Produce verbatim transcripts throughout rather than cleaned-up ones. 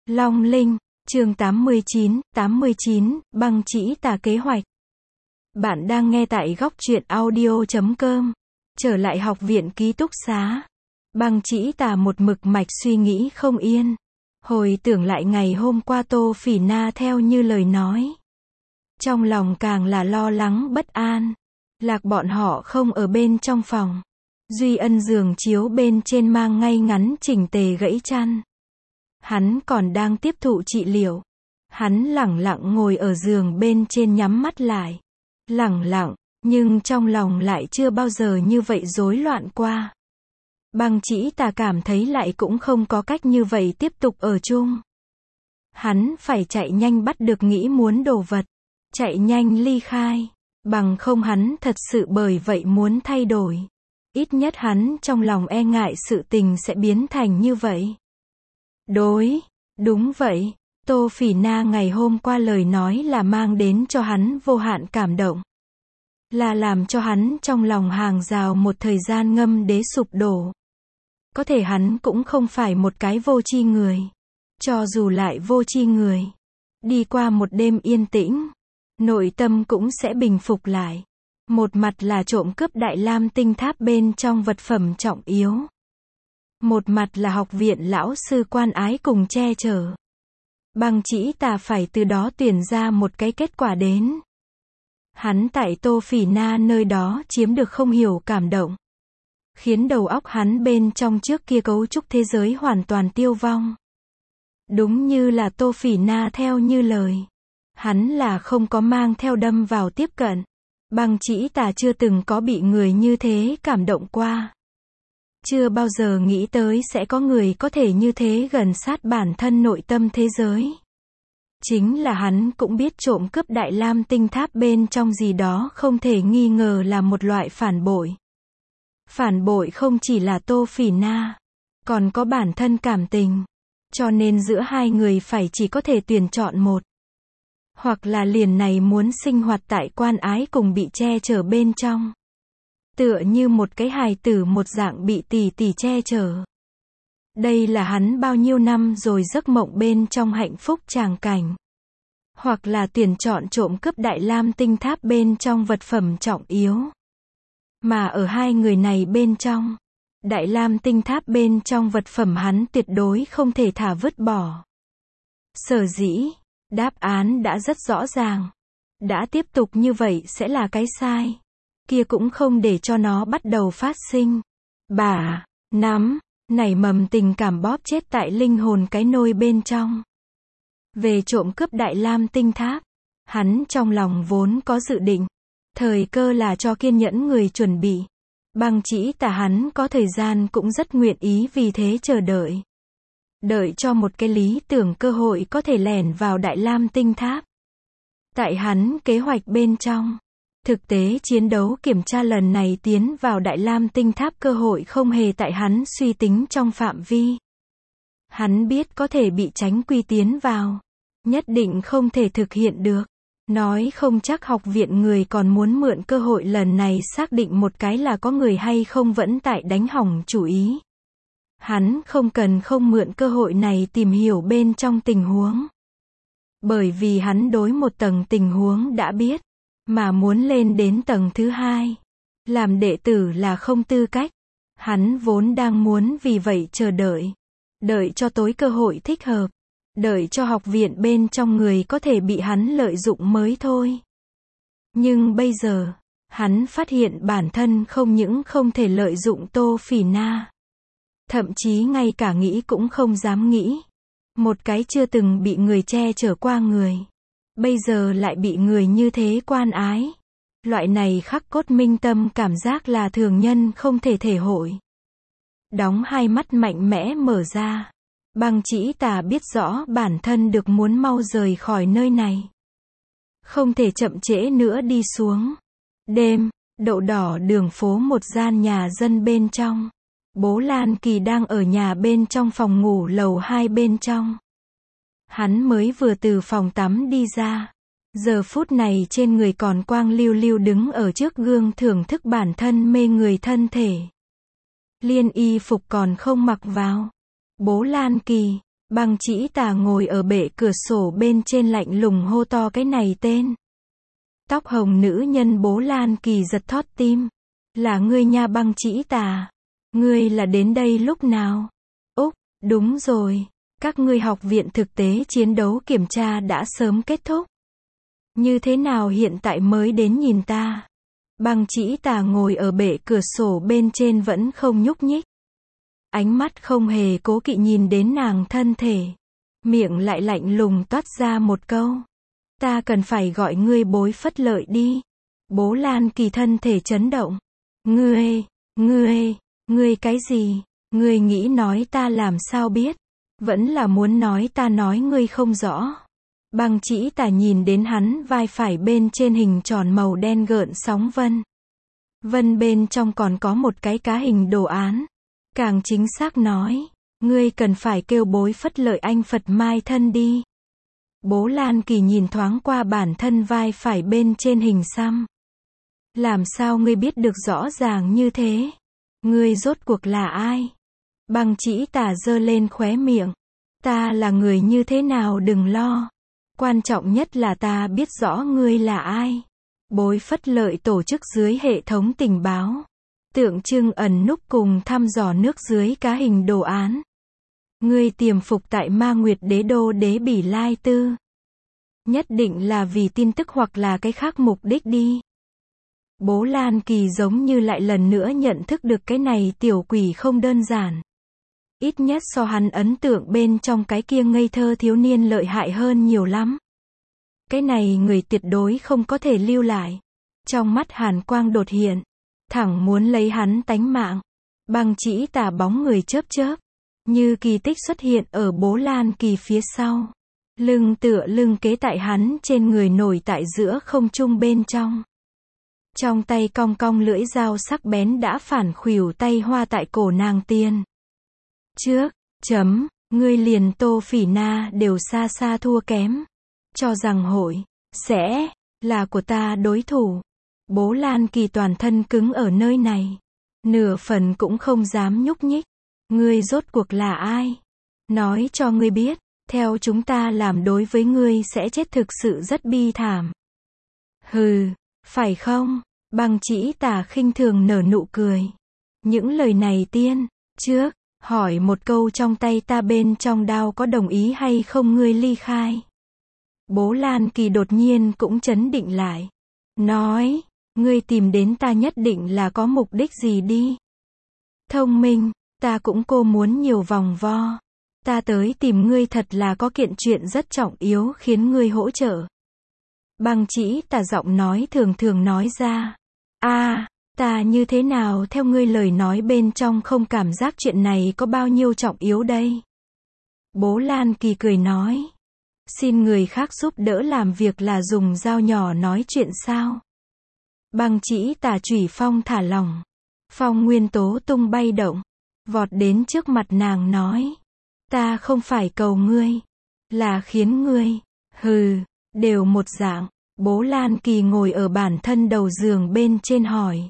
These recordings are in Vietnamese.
Long Linh, chương tám mươi chín, tám mươi chín, băng chỉ tà kế hoạch. Bạn đang nghe tại góc truyện audio chấm com. Trở lại học viện ký túc xá. Băng chỉ tà một mực mạch suy nghĩ không yên. Hồi tưởng lại ngày hôm qua Tô Phỉ Na theo như lời nói. Trong lòng càng là lo lắng bất an. Lạc bọn họ không ở bên trong phòng. Duy Ân giường chiếu bên trên mang ngay ngắn chỉnh tề gãy chăn. Hắn còn đang tiếp thụ trị liệu. Hắn lẳng lặng ngồi ở giường bên trên nhắm mắt lại. Lẳng lặng, nhưng trong lòng lại chưa bao giờ như vậy rối loạn qua. Băng chỉ tà cảm thấy lại cũng không có cách như vậy tiếp tục ở chung. Hắn phải chạy nhanh bắt được nghĩ muốn đồ vật. Chạy nhanh ly khai. Bằng không hắn thật sự bởi vậy muốn thay đổi. Ít nhất hắn trong lòng e ngại sự tình sẽ biến thành như vậy. Đối, đúng vậy, Tô Phỉ Na ngày hôm qua lời nói là mang đến cho hắn vô hạn cảm động. Là làm cho hắn trong lòng hàng rào một thời gian ngâm đế sụp đổ. Có thể hắn cũng không phải một cái vô tri người. Cho dù lại vô tri người, đi qua một đêm yên tĩnh, nội tâm cũng sẽ bình phục lại. Một mặt là trộm cướp Đại Lam tinh tháp bên trong vật phẩm trọng yếu. Một mặt là học viện lão sư quan ái cùng che chở. Băng chỉ tà phải từ đó tuyển ra một cái kết quả đến. Hắn tại Tô Phỉ Na nơi đó chiếm được không hiểu cảm động. Khiến đầu óc hắn bên trong trước kia cấu trúc thế giới hoàn toàn tiêu vong. Đúng như là Tô Phỉ Na theo như lời. Hắn là không có mang theo đâm vào tiếp cận. Băng chỉ tà chưa từng có bị người như thế cảm động qua. Chưa bao giờ nghĩ tới sẽ có người có thể như thế gần sát bản thân nội tâm thế giới. Chính là hắn cũng biết trộm cướp Đại Lam tinh tháp bên trong gì đó không thể nghi ngờ là một loại phản bội. Phản bội không chỉ là Tô Phỉ Na, còn có bản thân cảm tình. Cho nên giữa hai người phải chỉ có thể tuyển chọn một. Hoặc là liền này muốn sinh hoạt tại quan ái cùng bị che chở bên trong. Tựa như một cái hài tử một dạng bị tỷ tỷ che chở. Đây là hắn bao nhiêu năm rồi giấc mộng bên trong hạnh phúc tràng cảnh. Hoặc là tuyển chọn trộm cướp Đại Lam tinh tháp bên trong vật phẩm trọng yếu. Mà ở hai người này bên trong, Đại Lam tinh tháp bên trong vật phẩm hắn tuyệt đối không thể thả vứt bỏ. Sở dĩ, đáp án đã rất rõ ràng. Đã tiếp tục như vậy sẽ là cái sai. Kia cũng không để cho nó bắt đầu phát sinh. Bà, nắm, nảy mầm tình cảm bóp chết tại linh hồn cái nôi bên trong. Về trộm cướp Đại Lam tinh tháp, hắn trong lòng vốn có dự định. Thời cơ là cho kiên nhẫn người chuẩn bị. Băng chỉ tà hắn có thời gian cũng rất nguyện ý vì thế chờ đợi. Đợi cho một cái lý tưởng cơ hội có thể lẻn vào Đại Lam tinh tháp. Tại hắn kế hoạch bên trong. Thực tế chiến đấu kiểm tra lần này tiến vào Đại Lam tinh tháp cơ hội không hề tại hắn suy tính trong phạm vi. Hắn biết có thể bị tránh quy tiến vào. Nhất định không thể thực hiện được. Nói không chắc học viện người còn muốn mượn cơ hội lần này xác định một cái là có người hay không vẫn tại đánh hỏng chủ ý. Hắn không cần không mượn cơ hội này tìm hiểu bên trong tình huống. Bởi vì hắn đối một tầng tình huống đã biết. Mà muốn lên đến tầng thứ hai. Làm đệ tử là không tư cách. Hắn vốn đang muốn vì vậy chờ đợi. Đợi cho tối cơ hội thích hợp. Đợi cho học viện bên trong người có thể bị hắn lợi dụng mới thôi. Nhưng bây giờ, hắn phát hiện bản thân không những không thể lợi dụng Tô Phỉ Na. Thậm chí ngay cả nghĩ cũng không dám nghĩ. Một cái chưa từng bị người che chở qua người. Bây giờ lại bị người như thế quan ái. Loại này khắc cốt minh tâm cảm giác là thường nhân không thể thể hội. Đóng hai mắt mạnh mẽ mở ra. Băng chỉ tà biết rõ bản thân được muốn mau rời khỏi nơi này. Không thể chậm trễ nữa đi xuống. Đêm, đậu đỏ đường phố một gian nhà dân bên trong. Bố Lan Kỳ đang ở nhà bên trong phòng ngủ lầu hai bên trong. Hắn mới vừa từ phòng tắm đi ra. Giờ phút này trên người còn quang lưu lưu đứng ở trước gương thưởng thức bản thân mê người thân thể. Liên y phục còn không mặc vào. Bố Lan Kỳ, Băng Chỉ Tà ngồi ở bệ cửa sổ bên trên lạnh lùng hô to cái này tên. Tóc hồng nữ nhân Bố Lan Kỳ giật thót tim. Là ngươi nha Băng Chỉ Tà. Ngươi là đến đây lúc nào? Úc, đúng rồi. Các ngươi học viện thực tế chiến đấu kiểm tra đã sớm kết thúc. Như thế nào hiện tại mới đến nhìn ta? Băng Chỉ Tà ngồi ở bệ cửa sổ bên trên vẫn không nhúc nhích. Ánh mắt không hề cố kỵ nhìn đến nàng thân thể. Miệng lại lạnh lùng toát ra một câu. Ta cần phải gọi ngươi Bối Phất Lợi đi. Bố Lan Kỳ thân thể chấn động. Ngươi, ngươi, ngươi cái gì? Ngươi nghĩ nói ta làm sao biết? Vẫn là muốn nói ta nói ngươi không rõ. Băng Chỉ Tà nhìn đến hắn vai phải bên trên hình tròn màu đen gợn sóng vân. Vân bên trong còn có một cái cá hình đồ án. Càng chính xác nói, ngươi cần phải kêu Bối Phất Lợi anh Phật Mai thân đi. Bố Lan Kỳ nhìn thoáng qua bản thân vai phải bên trên hình xăm. Làm sao ngươi biết được rõ ràng như thế? Ngươi rốt cuộc là ai? Băng Chỉ Tà giơ lên khóe miệng. Ta là người như thế nào đừng lo. Quan trọng nhất là ta biết rõ ngươi là ai. Bối Phất Lợi tổ chức dưới hệ thống tình báo. Tượng trưng ẩn núp cùng thăm dò nước dưới cá hình đồ án. Ngươi tiềm phục tại Ma Nguyệt Đế Đô Đế Bỉ Lai Tư. Nhất định là vì tin tức hoặc là cái khác mục đích đi. Bố Lan Kỳ giống như lại lần nữa nhận thức được cái này tiểu quỷ không đơn giản. Ít nhất so hắn ấn tượng bên trong cái kia ngây thơ thiếu niên lợi hại hơn nhiều lắm. Cái này người tuyệt đối không có thể lưu lại. Trong mắt hàn quang đột hiện. Thẳng muốn lấy hắn tánh mạng. Băng Chỉ Tà bóng người chớp chớp. Như kỳ tích xuất hiện ở Bố Lan Kỳ phía sau. Lưng tựa lưng kế tại hắn trên người nổi tại giữa không trung bên trong. Trong tay cong cong lưỡi dao sắc bén đã phản khuỷu tay hoa tại cổ nàng tiên. Trước, chấm, ngươi liền Tô Phỉ Na đều xa xa thua kém. Cho rằng hội, sẽ, là của ta đối thủ. Bố Lan Kỳ toàn thân cứng ở nơi này. Nửa phần cũng không dám nhúc nhích. Ngươi rốt cuộc là ai? Nói cho ngươi biết, theo chúng ta làm đối với ngươi sẽ chết thực sự rất bi thảm. Hừ, phải không? Băng Chỉ Tà khinh thường nở nụ cười. Những lời này tiên, trước, hỏi một câu trong tay ta bên trong đao có đồng ý hay không ngươi ly khai. Bố Lan Kỳ đột nhiên cũng chấn định lại. Nói, ngươi tìm đến ta nhất định là có mục đích gì đi. Thông minh, ta cũng cô muốn nhiều vòng vo. Ta tới tìm ngươi thật là có kiện chuyện rất trọng yếu khiến ngươi hỗ trợ. Băng Chỉ Tà giọng nói thường thường nói ra. a à, ta như thế nào theo ngươi lời nói bên trong không cảm giác chuyện này có bao nhiêu trọng yếu đây. Bố Lan Kỳ cười nói. Xin người khác giúp đỡ làm việc là dùng dao nhỏ nói chuyện sao. Băng Chỉ Tà chủy phong thả lỏng. Phong nguyên tố tung bay động. Vọt đến trước mặt nàng nói. Ta không phải cầu ngươi. Là khiến ngươi. Hừ, đều một dạng. Bố Lan Kỳ ngồi ở bản thân đầu giường bên trên hỏi.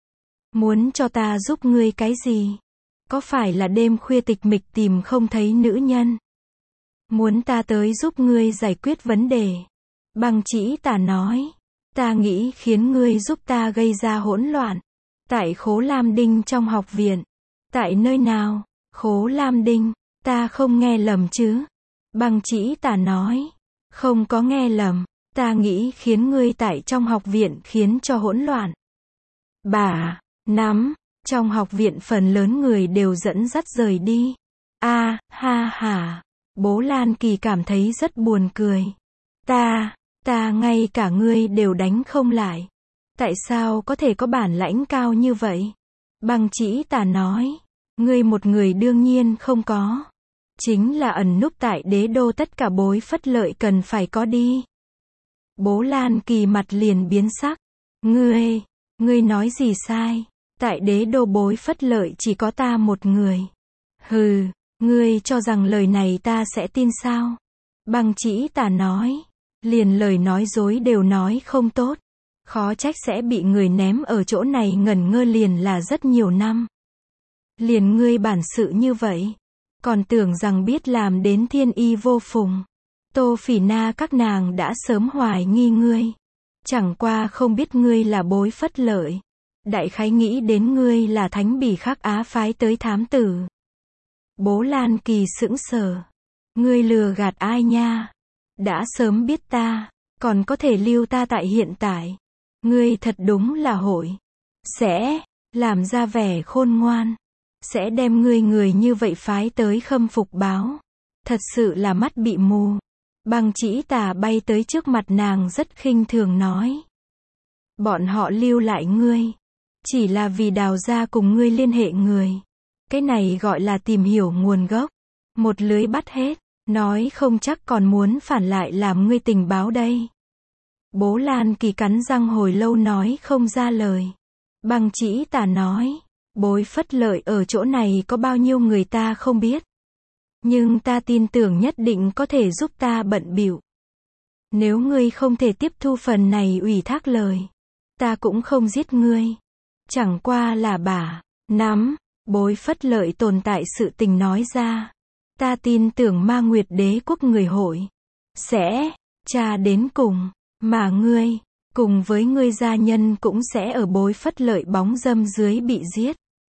Muốn cho ta giúp ngươi cái gì? Có phải là đêm khuya tịch mịch tìm không thấy nữ nhân? Muốn ta tới giúp ngươi giải quyết vấn đề. Băng Chỉ Tà nói. Ta nghĩ khiến ngươi giúp ta gây ra hỗn loạn. Tại Khố Lam Đinh trong học viện. Tại nơi nào? Khố Lam Đinh. Ta không nghe lầm chứ? Băng Chỉ Tà nói. Không có nghe lầm. Ta nghĩ khiến ngươi tại trong học viện khiến cho hỗn loạn. Bà, nắm, trong học viện phần lớn người đều dẫn dắt rời đi. A, à, ha ha. Bố Lan Kỳ cảm thấy rất buồn cười. Ta, ta ngay cả ngươi đều đánh không lại. Tại sao có thể có bản lãnh cao như vậy? Băng Chỉ Tà nói. Ngươi một người đương nhiên không có. Chính là ẩn núp tại đế đô tất cả Bối Phất Lợi cần phải có đi. Bố Lan Kỳ mặt liền biến sắc. Ngươi, ngươi nói gì sai? Tại đế đô Bối Phất Lợi chỉ có ta một người. Hừ, ngươi cho rằng lời này ta sẽ tin sao? Băng Chỉ Tà nói. Liền lời nói dối đều nói không tốt. Khó trách sẽ bị người ném ở chỗ này ngẩn ngơ liền là rất nhiều năm. Liền ngươi bản sự như vậy. Còn tưởng rằng biết làm đến thiên y vô phùng. Tô Phỉ Na các nàng đã sớm hoài nghi ngươi. Chẳng qua không biết ngươi là Bối Phất Lợi. Đại khái nghĩ đến ngươi là Thánh Bỉ Khắc Á phái tới thám tử. Bố Lan Kỳ sững sờ. Ngươi lừa gạt ai nha? Đã sớm biết ta, còn có thể lưu ta tại hiện tại. Ngươi thật đúng là hội. Sẽ làm ra vẻ khôn ngoan. Sẽ đem ngươi người như vậy phái tới khâm phục báo. Thật sự là mắt bị mù. Băng Chỉ Tà bay tới trước mặt nàng rất khinh thường nói. Bọn họ lưu lại ngươi. Chỉ là vì đào ra cùng ngươi liên hệ người. Cái này gọi là tìm hiểu nguồn gốc. Một lưới bắt hết. Nói không chắc còn muốn phản lại làm ngươi tình báo đây. Bố Lan Kỳ cắn răng hồi lâu nói không ra lời. Băng Chỉ Tà nói. Bối Phất Lợi ở chỗ này có bao nhiêu người ta không biết. Nhưng ta tin tưởng nhất định có thể giúp ta bận bịu. Nếu ngươi không thể tiếp thu phần này ủy thác lời. Ta cũng không giết ngươi. Chẳng qua là bả, nắm, Bối Phất Lợi tồn tại sự tình nói ra. Ta tin tưởng Ma Nguyệt Đế quốc người hội. Sẽ, tra đến cùng. Mà ngươi, cùng với ngươi gia nhân cũng sẽ ở Bối Phất Lợi bóng dâm dưới bị giết.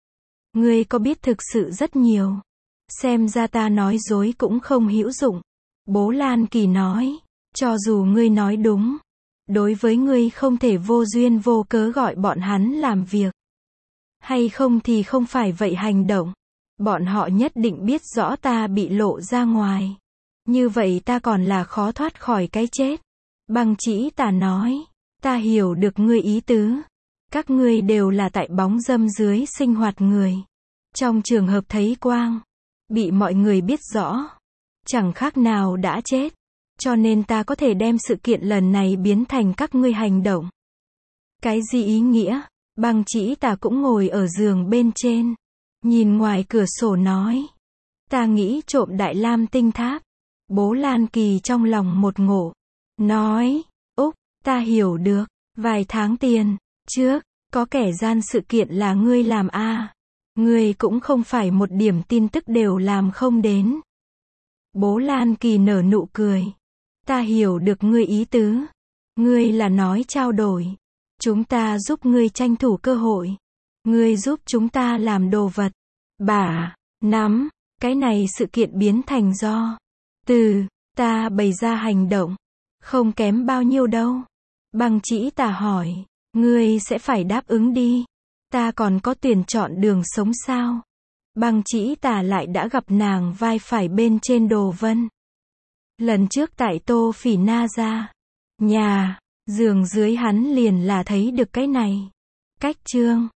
Ngươi có biết thực sự rất nhiều. Xem ra ta nói dối cũng không hữu dụng. Bố Lan Kỳ nói. Cho dù ngươi nói đúng. Đối với ngươi không thể vô duyên vô cớ gọi bọn hắn làm việc. Hay không thì không phải vậy hành động. Bọn họ nhất định biết rõ ta bị lộ ra ngoài. Như vậy ta còn là khó thoát khỏi cái chết. Băng Chỉ Tà nói. Ta hiểu được ngươi ý tứ. Các ngươi đều là tại bóng dâm dưới sinh hoạt người. Trong trường hợp thấy quang. Bị mọi người biết rõ. Chẳng khác nào đã chết. Cho nên ta có thể đem sự kiện lần này biến thành các ngươi hành động. Cái gì ý nghĩa? Băng Chỉ Tà cũng ngồi ở giường bên trên. Nhìn ngoài cửa sổ nói. Ta nghĩ trộm Đại Lam tinh tháp. Bố Lan Kỳ trong lòng một ngộ. Nói. Úc, ta hiểu được. Vài tháng tiền. Trước, có kẻ gian sự kiện là ngươi làm a à. Ngươi cũng không phải một điểm tin tức đều làm không đến. Bố Lan Kỳ nở nụ cười. Ta hiểu được ngươi ý tứ. Ngươi là nói trao đổi. Chúng ta giúp ngươi tranh thủ cơ hội. Ngươi giúp chúng ta làm đồ vật. Bả, nắm, cái này sự kiện biến thành do. Từ, ta bày ra hành động. Không kém bao nhiêu đâu. Băng Chỉ Tà hỏi. Ngươi sẽ phải đáp ứng đi. Ta còn có tuyển chọn đường sống sao? Băng Chỉ Tà lại đã gặp nàng vai phải bên trên Đồ Vân. Lần trước tại Tô Phỉ Na ra. Nhà, giường dưới hắn liền là thấy được cái này. Cách chương.